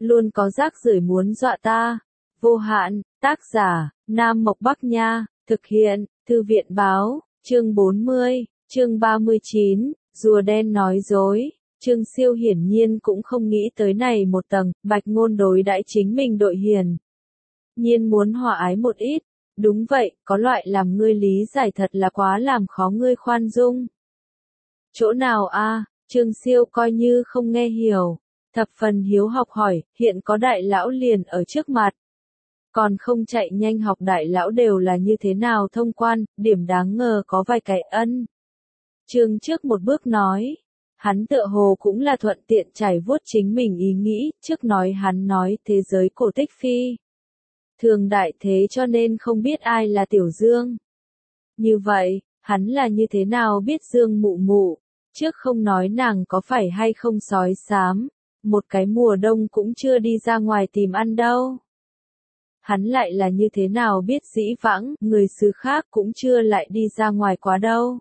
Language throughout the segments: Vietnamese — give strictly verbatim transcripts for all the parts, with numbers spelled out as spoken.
luôn có rác rưởi muốn dọa ta. Vô hạn, tác giả, Nam Mộc Bắc Nha, thực hiện, Thư viện Báo, chương bốn mươi, chương ba mươi chín, rùa đen nói dối. Trương Siêu hiển nhiên cũng không nghĩ tới này một tầng, Bạch Ngôn đối đãi chính mình đội hiền nhiên muốn hòa ái một ít. Đúng vậy, có loại làm ngươi lý giải thật là quá làm khó ngươi khoan dung. Chỗ nào a? Trương Siêu coi như không nghe hiểu, thập phần hiếu học hỏi, hiện có đại lão liền ở trước mặt. Còn không chạy nhanh học đại lão đều là như thế nào thông quan, điểm đáng ngờ có vài cái ân. Trương trước một bước nói, hắn tựa hồ cũng là thuận tiện trải vuốt chính mình ý nghĩ, trước nói hắn nói thế giới cổ tích phi thường đại thế cho nên không biết ai là Tiểu Dương. Như vậy, hắn là như thế nào biết Dương Mụ Mụ, trước không nói nàng có phải hay không sói xám, một cái mùa đông cũng chưa đi ra ngoài tìm ăn đâu. Hắn lại là như thế nào biết Dĩ Vãng, người xứ khác cũng chưa lại đi ra ngoài quá đâu.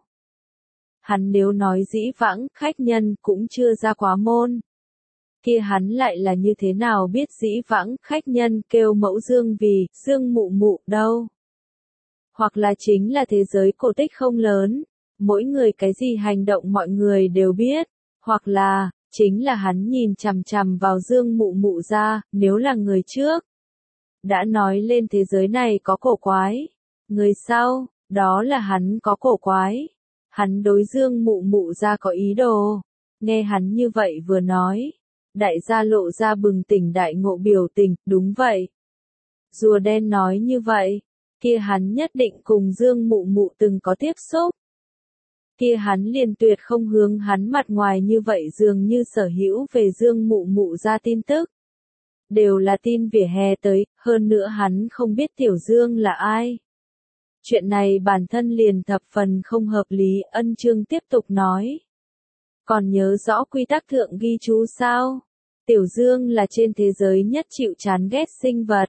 Hắn nếu nói Dĩ Vãng, khách nhân cũng chưa ra quá môn. Kia hắn lại là như thế nào biết Dĩ Vãng, khách nhân kêu mẫu Dương vì, Dương Mụ Mụ đâu. Hoặc là chính là thế giới cổ tích không lớn, mỗi người cái gì hành động mọi người đều biết, hoặc là, chính là hắn nhìn chằm chằm vào Dương Mụ Mụ ra, nếu là người trước. Đã nói lên thế giới này có cổ quái, người sau, đó là hắn có cổ quái. Hắn đối Dương Mụ Mụ ra có ý đồ. Nghe hắn như vậy vừa nói, đại gia lộ ra bừng tỉnh đại ngộ biểu tình, đúng vậy. Rùa đen nói như vậy, kia hắn nhất định cùng Dương Mụ Mụ từng có tiếp xúc. Kia hắn liền tuyệt không hướng hắn mặt ngoài như vậy dường như sở hữu về Dương Mụ Mụ ra tin tức. Đều là tin vỉa hè tới, hơn nữa hắn không biết Tiểu Dương là ai. Chuyện này bản thân liền thập phần không hợp lý, Ân Chương tiếp tục nói. Còn nhớ rõ quy tắc thượng ghi chú sao? Tiểu Dương là trên thế giới nhất chịu chán ghét sinh vật.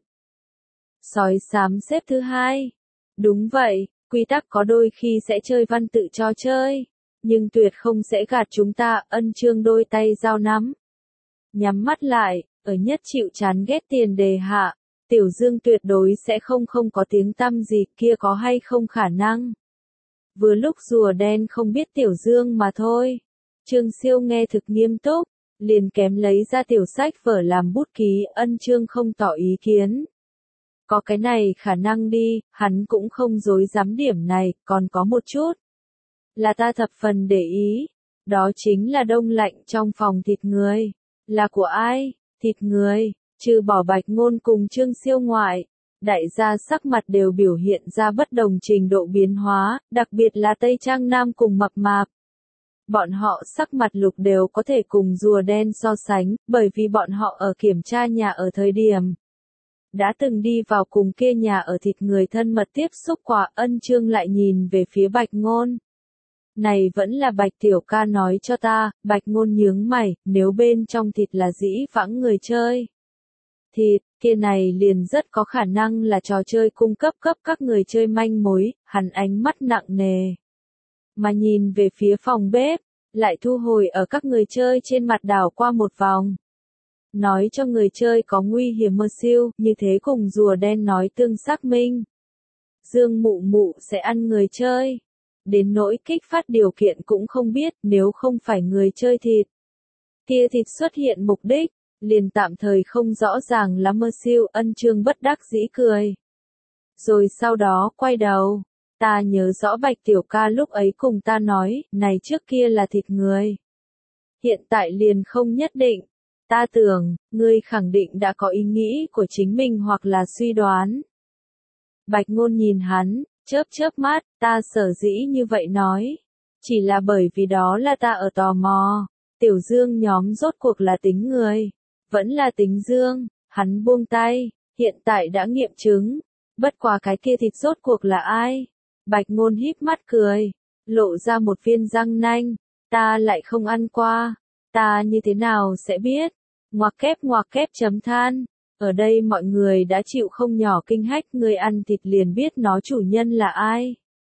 Sói xám xếp thứ hai. Đúng vậy, quy tắc có đôi khi sẽ chơi văn tự trò chơi, nhưng tuyệt không sẽ gạt chúng ta, Ân Chương đôi tay giao nắm. Nhắm mắt lại, ở nhất chịu chán ghét tiền đề hạ. Tiểu Dương tuyệt đối sẽ không không có tiếng tăm gì, kia có hay không khả năng. Vừa lúc rùa đen không biết Tiểu Dương mà thôi. Trương Siêu nghe thực nghiêm túc, liền kém lấy ra tiểu sách vở làm bút ký, Ân Chương không tỏ ý kiến. Có cái này khả năng đi, hắn cũng không dối dám điểm này, còn có một chút. Là ta thập phần để ý, đó chính là đông lạnh trong phòng thịt người. Là của ai? Thịt người. Trừ bỏ Bạch Ngôn cùng Trương Siêu ngoại, đại gia sắc mặt đều biểu hiện ra bất đồng trình độ biến hóa, đặc biệt là Tây Trang Nam cùng Mập Mạp. Bọn họ sắc mặt lục đều có thể cùng rùa đen so sánh, bởi vì bọn họ ở kiểm tra nhà ở thời điểm. Đã từng đi vào cùng kia nhà ở thịt người thân mật tiếp xúc qua, Ân Chương lại nhìn về phía Bạch Ngôn. Này vẫn là Bạch Tiểu Ca nói cho ta, Bạch Ngôn nhướng mày, nếu bên trong thịt là Dĩ Vãng người chơi. Thịt, kia này liền rất có khả năng là trò chơi cung cấp cấp các người chơi manh mối, hắn ánh mắt nặng nề. Mà nhìn về phía phòng bếp, lại thu hồi ở các người chơi trên mặt đảo qua một vòng. Nói cho người chơi có nguy hiểm mơ siêu, như thế cùng rùa đen nói tương xác minh. Dương Mụ Mụ sẽ ăn người chơi. Đến nỗi kích phát điều kiện cũng không biết, nếu không phải người chơi thịt. Kia thịt xuất hiện mục đích, liền tạm thời không rõ ràng lắm mơ siêu, Ân Chương bất đắc dĩ cười. Rồi sau đó quay đầu, ta nhớ rõ Bạch Tiểu Ca lúc ấy cùng ta nói, này trước kia là thịt người. Hiện tại liền không nhất định. Ta tưởng, ngươi khẳng định đã có ý nghĩ của chính mình hoặc là suy đoán. Bạch Ngôn nhìn hắn, chớp chớp mắt, ta sở dĩ như vậy nói. Chỉ là bởi vì đó là ta ở tò mò. Tiểu Dương nhóm rốt cuộc là tính người. Vẫn là tính Dương, hắn buông tay, hiện tại đã nghiệm chứng. Bất quá cái kia thịt rốt cuộc là ai? Bạch Ngôn híp mắt cười, lộ ra một viên răng nanh. Ta lại không ăn qua. Ta như thế nào sẽ biết? Ngoặc kép ngoặc kép chấm than. Ở đây mọi người đã chịu không nhỏ kinh hách, người ăn thịt liền biết nó chủ nhân là ai.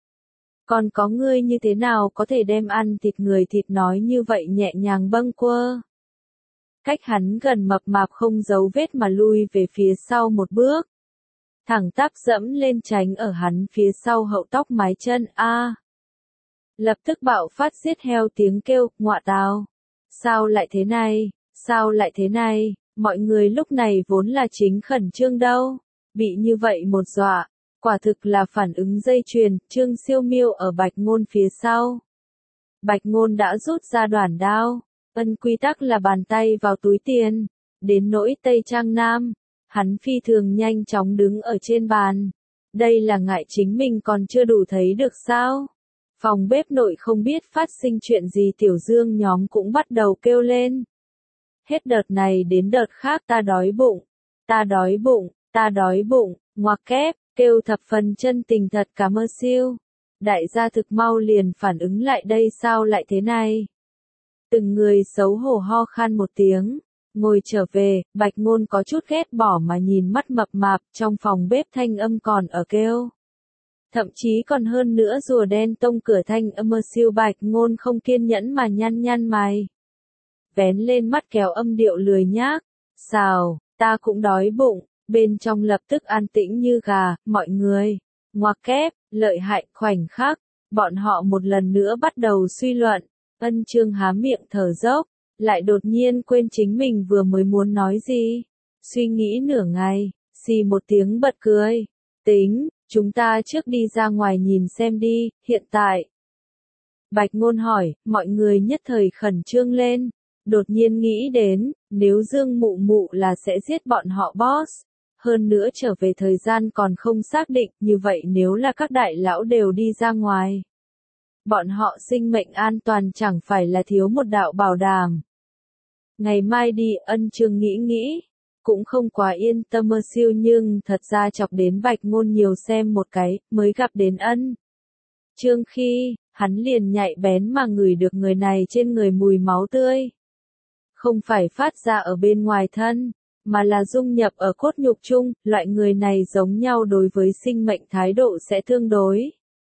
Còn có ngươi như thế nào có thể đem ăn thịt người thịt nói như vậy nhẹ nhàng bâng quơ. cách hắn gần mập mạp không giấu vết mà lui về phía sau một bước. Thẳng tắp dẫm lên tránh ở hắn phía sau hậu tóc mái chân a. Lập tức bạo phát giết heo tiếng kêu, ngọa tào. Sao lại thế này, sao lại thế này, mọi người lúc này vốn là chính khẩn trương đâu, bị như vậy một dọa, quả thực là phản ứng dây chuyền, Trương Siêu Miêu ở Bạch Ngôn phía sau. Bạch Ngôn đã rút ra đoản đao, ân quy tắc là bàn tay vào túi tiền, đến nỗi Tây Trang Nam, hắn phi thường nhanh chóng đứng ở trên bàn. Đây là ngại chính mình còn chưa đủ thấy được sao? Phòng bếp nội không biết phát sinh chuyện gì Tiểu Dương nhóm cũng bắt đầu kêu lên. Hết đợt này đến đợt khác ta đói bụng, ta đói bụng, ta đói bụng, ngoặc kép, kêu thập phần chân tình thật cảm ơn siêu. Đại gia thực mau liền phản ứng lại đây sao lại thế này? Từng người xấu hổ ho khan một tiếng, ngồi trở về, Bạch Ngôn có chút ghét bỏ mà nhìn mắt mập mạp, trong phòng bếp thanh âm còn ở kêu. Thậm chí còn hơn nữa rùa đen tông cửa thanh âm siêu. Bạch Ngôn không kiên nhẫn mà nhăn nhăn mày. Vén lên mắt kéo âm điệu lười nhác, xào, ta cũng đói bụng, bên trong lập tức an tĩnh như gà, mọi người, ngoặc kép, lợi hại, khoảnh khắc, bọn họ một lần nữa bắt đầu suy luận, Ân Chương há miệng thở dốc, lại đột nhiên quên chính mình vừa mới muốn nói gì, suy nghĩ nửa ngày, xì một tiếng bật cười, tính, chúng ta trước đi ra ngoài nhìn xem đi, hiện tại. Bạch Ngôn hỏi, mọi người nhất thời khẩn trương lên. Đột nhiên nghĩ đến, nếu Dương Mụ Mụ là sẽ giết bọn họ boss, hơn nữa trở về thời gian còn không xác định, như vậy nếu là các đại lão đều đi ra ngoài, bọn họ sinh mệnh an toàn chẳng phải là thiếu một đạo bảo đảm. Ngày mai đi, Ân Chương nghĩ nghĩ, cũng không quá yên tâm mơ siêu nhưng thật ra chọc đến Bạch Ngôn nhiều xem một cái, mới gặp đến Ân Chương khi, hắn liền nhạy bén mà ngửi được người này trên người mùi máu tươi. Không phải phát ra ở bên ngoài thân, mà là dung nhập ở cốt nhục chung, loại người này giống nhau đối với sinh mệnh thái độ sẽ tương đối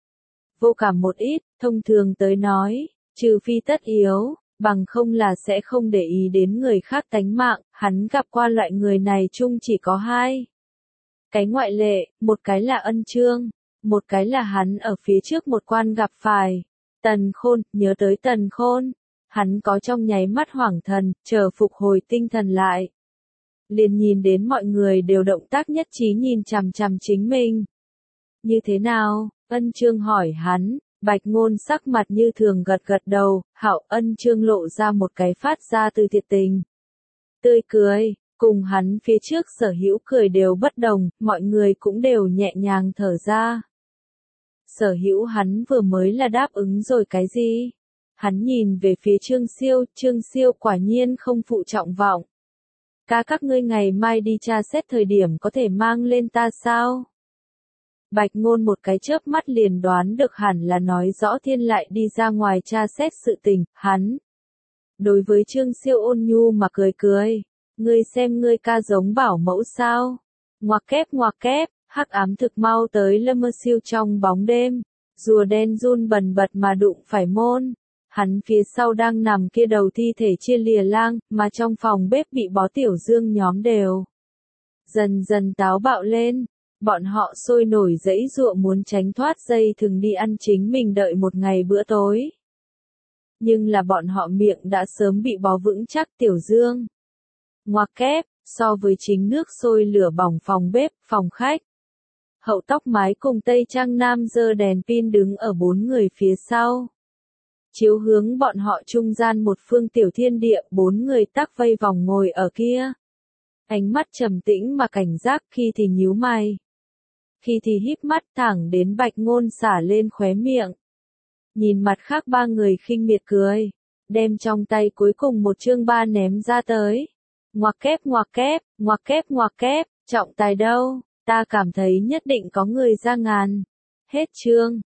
vô cảm một ít, thông thường tới nói, trừ phi tất yếu, bằng không là sẽ không để ý đến người khác tánh mạng, hắn gặp qua loại người này chung chỉ có hai. Cái ngoại lệ, một cái là Ân Chương, một cái là hắn ở phía trước một quan gặp phải, Tần Khôn, nhớ tới Tần Khôn. Hắn có trong nháy mắt hoảng thần, chờ phục hồi tinh thần lại. Liền nhìn đến mọi người đều động tác nhất trí nhìn chằm chằm chính mình. Như thế nào? Ân Chương hỏi hắn, Bạch Ngôn sắc mặt như thường gật gật đầu, hảo. Ân Chương lộ ra một cái phát ra từ thiệt tình. Tươi cười, cùng hắn phía trước sở hữu cười đều bất đồng, mọi người cũng đều nhẹ nhàng thở ra. Sở hữu hắn vừa mới là đáp ứng rồi cái gì? Hắn nhìn về phía Trương Siêu, Trương Siêu quả nhiên không phụ trọng vọng. Ca các ngươi ngày mai đi tra xét thời điểm có thể mang lên ta sao? Bạch Ngôn một cái chớp mắt liền đoán được hẳn là nói rõ thiên lại đi ra ngoài tra xét sự tình, hắn. Đối với Trương Siêu ôn nhu mà cười cười, ngươi xem ngươi ca giống bảo mẫu sao? Ngoặc kép ngoặc kép, hắc ám thực mau tới Lâm Mơ Siêu trong bóng đêm, rùa đen run bần bật mà đụng phải môn. Hắn phía sau đang nằm kia đầu thi thể chia lìa lang, mà trong phòng bếp bị bó Tiểu Dương nhóm đều dần dần táo bạo lên. Bọn họ sôi nổi giãy giụa muốn tránh thoát dây thừng đi ăn chính mình đợi một ngày bữa tối. Nhưng là bọn họ miệng đã sớm bị bó vững chắc. Tiểu Dương. Ngoặc kép, so với chính nước sôi lửa bỏng phòng bếp, phòng khách. Hậu tóc mái cùng Tây Trang Nam giơ đèn pin đứng ở bốn người phía sau. Chiếu hướng bọn họ trung gian một phương tiểu thiên địa, bốn người tắc vây vòng ngồi ở kia. Ánh mắt trầm tĩnh mà cảnh giác, khi thì nhíu mày, khi thì híp mắt, thẳng đến Bạch Ngôn xả lên khóe miệng. Nhìn mặt khác ba người khinh miệt cười, đem trong tay cuối cùng một chương ba ném ra tới. Ngoặc kép ngoặc kép, ngoặc kép ngoặc kép, trọng tài đâu, ta cảm thấy nhất định có người ra ngàn. Hết chương.